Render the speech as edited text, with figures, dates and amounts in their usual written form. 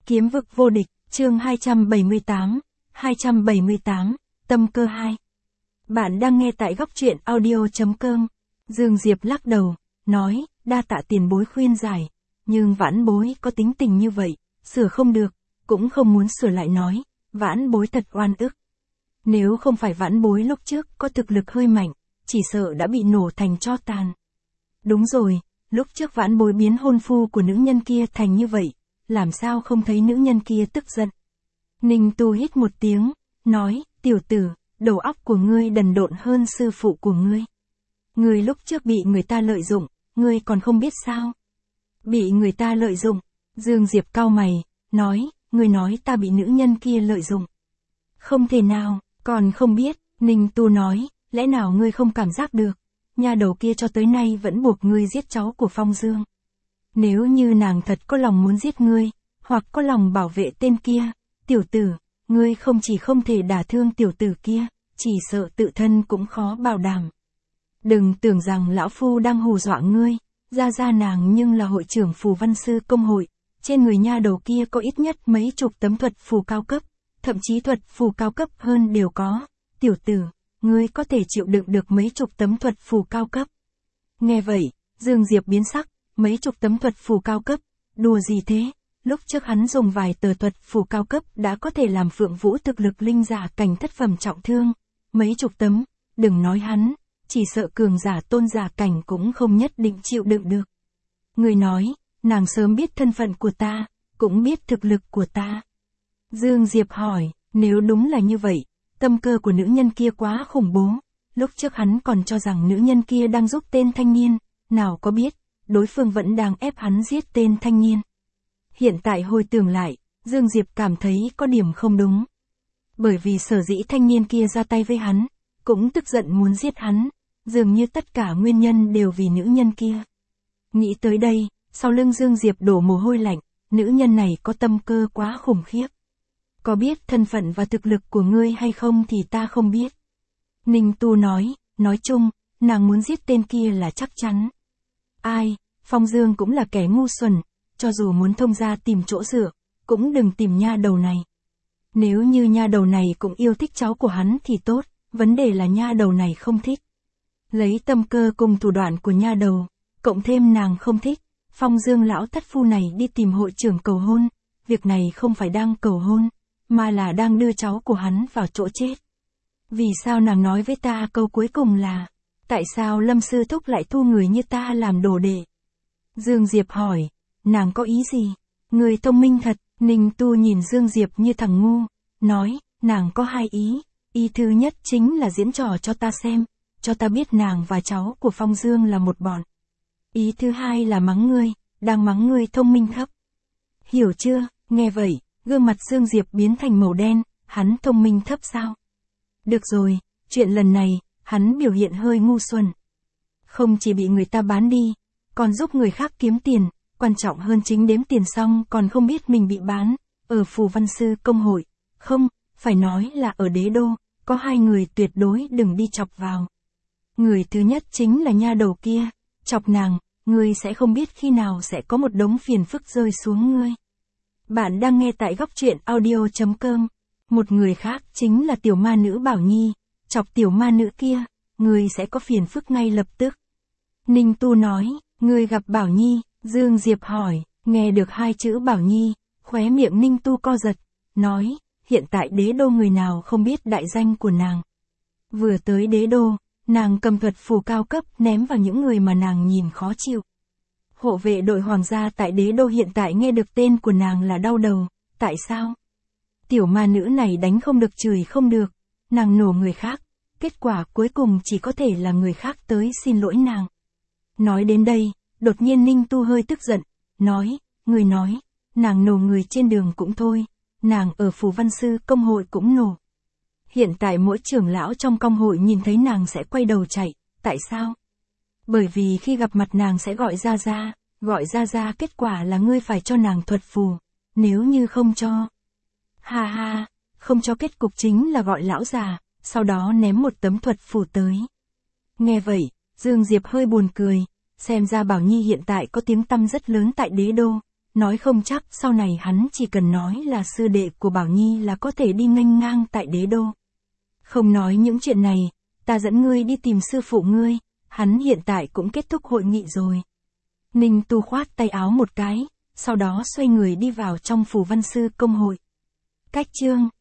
Kiếm vực vô địch, chương 278, tâm cơ 2. Bạn đang nghe tại góc truyện audio.com. Dương Diệp lắc đầu, nói, đa tạ tiền bối khuyên giải, nhưng vãn bối có tính tình như vậy, sửa không được, cũng không muốn sửa lại nói, vãn bối thật oan ức. Nếu không phải vãn bối lúc trước có thực lực hơi mạnh, chỉ sợ đã bị nổ thành tro tàn. Đúng rồi, lúc trước vãn bối biến hôn phu của nữ nhân kia thành như vậy, làm sao không thấy nữ nhân kia tức giận. Ninh Tu hít một tiếng, nói, tiểu tử, đầu óc của ngươi đần độn hơn sư phụ của ngươi. Ngươi lúc trước bị người ta lợi dụng, ngươi còn không biết sao. Bị người ta lợi dụng, Dương Diệp cau mày, nói, ngươi nói ta bị nữ nhân kia lợi dụng. Không thể nào, còn không biết, Ninh Tu nói, lẽ nào ngươi không cảm giác được, nha đầu kia cho tới nay vẫn buộc ngươi giết cháu của Phong Dương. Nếu như nàng thật có lòng muốn giết ngươi, hoặc có lòng bảo vệ tên kia, tiểu tử, ngươi không chỉ không thể đả thương tiểu tử kia, chỉ sợ tự thân cũng khó bảo đảm. Đừng tưởng rằng lão phu đang hù dọa ngươi, ra nàng nhưng là hội trưởng phù văn sư công hội, trên người nha đầu kia có ít nhất mấy chục tấm thuật phù cao cấp, thậm chí thuật phù cao cấp hơn đều có, tiểu tử, ngươi có thể chịu đựng được mấy chục tấm thuật phù cao cấp. Nghe vậy, Dương Diệp biến sắc, mấy chục tấm thuật phù cao cấp, đùa gì thế, lúc trước hắn dùng vài tờ thuật phù cao cấp đã có thể làm Phượng Vũ thực lực linh giả cảnh thất phẩm trọng thương, mấy chục tấm, đừng nói hắn, chỉ sợ cường giả tôn giả cảnh cũng không nhất định chịu đựng được. Người nói, nàng sớm biết thân phận của ta, cũng biết thực lực của ta. Dương Diệp hỏi, nếu đúng là như vậy, tâm cơ của nữ nhân kia quá khủng bố, lúc trước hắn còn cho rằng nữ nhân kia đang giúp tên thanh niên, nào có biết, đối phương vẫn đang ép hắn giết tên thanh niên. Hiện tại hồi tưởng lại, Dương Diệp cảm thấy có điểm không đúng. Bởi vì sở dĩ thanh niên kia ra tay với hắn, cũng tức giận muốn giết hắn, dường như tất cả nguyên nhân đều vì nữ nhân kia. Nghĩ tới đây, sau lưng Dương Diệp đổ mồ hôi lạnh, nữ nhân này có tâm cơ quá khủng khiếp. Có biết thân phận và thực lực của ngươi hay không thì ta không biết. Ninh Tu nói chung, nàng muốn giết tên kia là chắc chắn. Ai, Phong Dương cũng là kẻ ngu xuẩn, cho dù muốn thông ra tìm chỗ dựa, cũng đừng tìm nha đầu này. Nếu như nha đầu này cũng yêu thích cháu của hắn thì tốt, vấn đề là nha đầu này không thích. Lấy tâm cơ cùng thủ đoạn của nha đầu, cộng thêm nàng không thích, Phong Dương lão thất phu này đi tìm hội trưởng cầu hôn, việc này không phải đang cầu hôn, mà là đang đưa cháu của hắn vào chỗ chết. Vì sao nàng nói với ta câu cuối cùng là, tại sao Lâm Sư Thúc lại thu người như ta làm đồ đệ? Dương Diệp hỏi, nàng có ý gì? Người thông minh thật, Ninh Tu nhìn Dương Diệp như thằng ngu, nói, nàng có hai ý, ý thứ nhất chính là diễn trò cho ta xem, cho ta biết nàng và cháu của Phong Dương là một bọn. Ý thứ hai là mắng ngươi, đang mắng ngươi thông minh thấp. Hiểu chưa? Nghe vậy, gương mặt Dương Diệp biến thành màu đen, hắn thông minh thấp sao? Được rồi, chuyện lần này, hắn biểu hiện hơi ngu xuẩn. Không chỉ bị người ta bán đi, còn giúp người khác kiếm tiền, quan trọng hơn chính đếm tiền xong còn không biết mình bị bán, ở phù văn sư công hội, không, phải nói là ở đế đô, có hai người tuyệt đối đừng đi chọc vào. Người thứ nhất chính là nha đầu kia, chọc nàng, ngươi sẽ không biết khi nào sẽ có một đống phiền phức rơi xuống ngươi. Bạn đang nghe tại góc truyện audio.com. Một người khác chính là tiểu ma nữ Bảo Nhi, chọc tiểu ma nữ kia, ngươi sẽ có phiền phức ngay lập tức. Ninh Tu nói, ngươi gặp Bảo Nhi, Dương Diệp hỏi, nghe được hai chữ Bảo Nhi, khóe miệng Ninh Tu co giật, nói, hiện tại đế đô người nào không biết đại danh của nàng. Vừa tới đế đô, nàng cầm thuật phù cao cấp ném vào những người mà nàng nhìn khó chịu. Hộ vệ đội hoàng gia tại đế đô hiện tại nghe được tên của nàng là đau đầu, tại sao? Tiểu ma nữ này đánh không được chửi không được, nàng nổ người khác, kết quả cuối cùng chỉ có thể là người khác tới xin lỗi nàng. Nói đến đây, đột nhiên Ninh Tu hơi tức giận, nói, người nói, nàng nổ người trên đường cũng thôi, nàng ở phù văn sư công hội cũng nổ. Hiện tại mỗi trưởng lão trong công hội nhìn thấy nàng sẽ quay đầu chạy, tại sao? Bởi vì khi gặp mặt nàng sẽ gọi ra kết quả là ngươi phải cho nàng thuật phù, nếu như không cho. Ha, không cho kết cục chính là gọi lão già, sau đó ném một tấm thuật phù tới. Nghe vậy, Dương Diệp hơi buồn cười, xem ra Bảo Nhi hiện tại có tiếng tăm rất lớn tại đế đô, nói không chắc sau này hắn chỉ cần nói là sư đệ của Bảo Nhi là có thể đi nghênh ngang tại đế đô. Không nói những chuyện này, ta dẫn ngươi đi tìm sư phụ ngươi, hắn hiện tại cũng kết thúc hội nghị rồi. Ninh Tu khoát tay áo một cái, sau đó xoay người đi vào trong Phù Văn Sư Công hội. Cách chương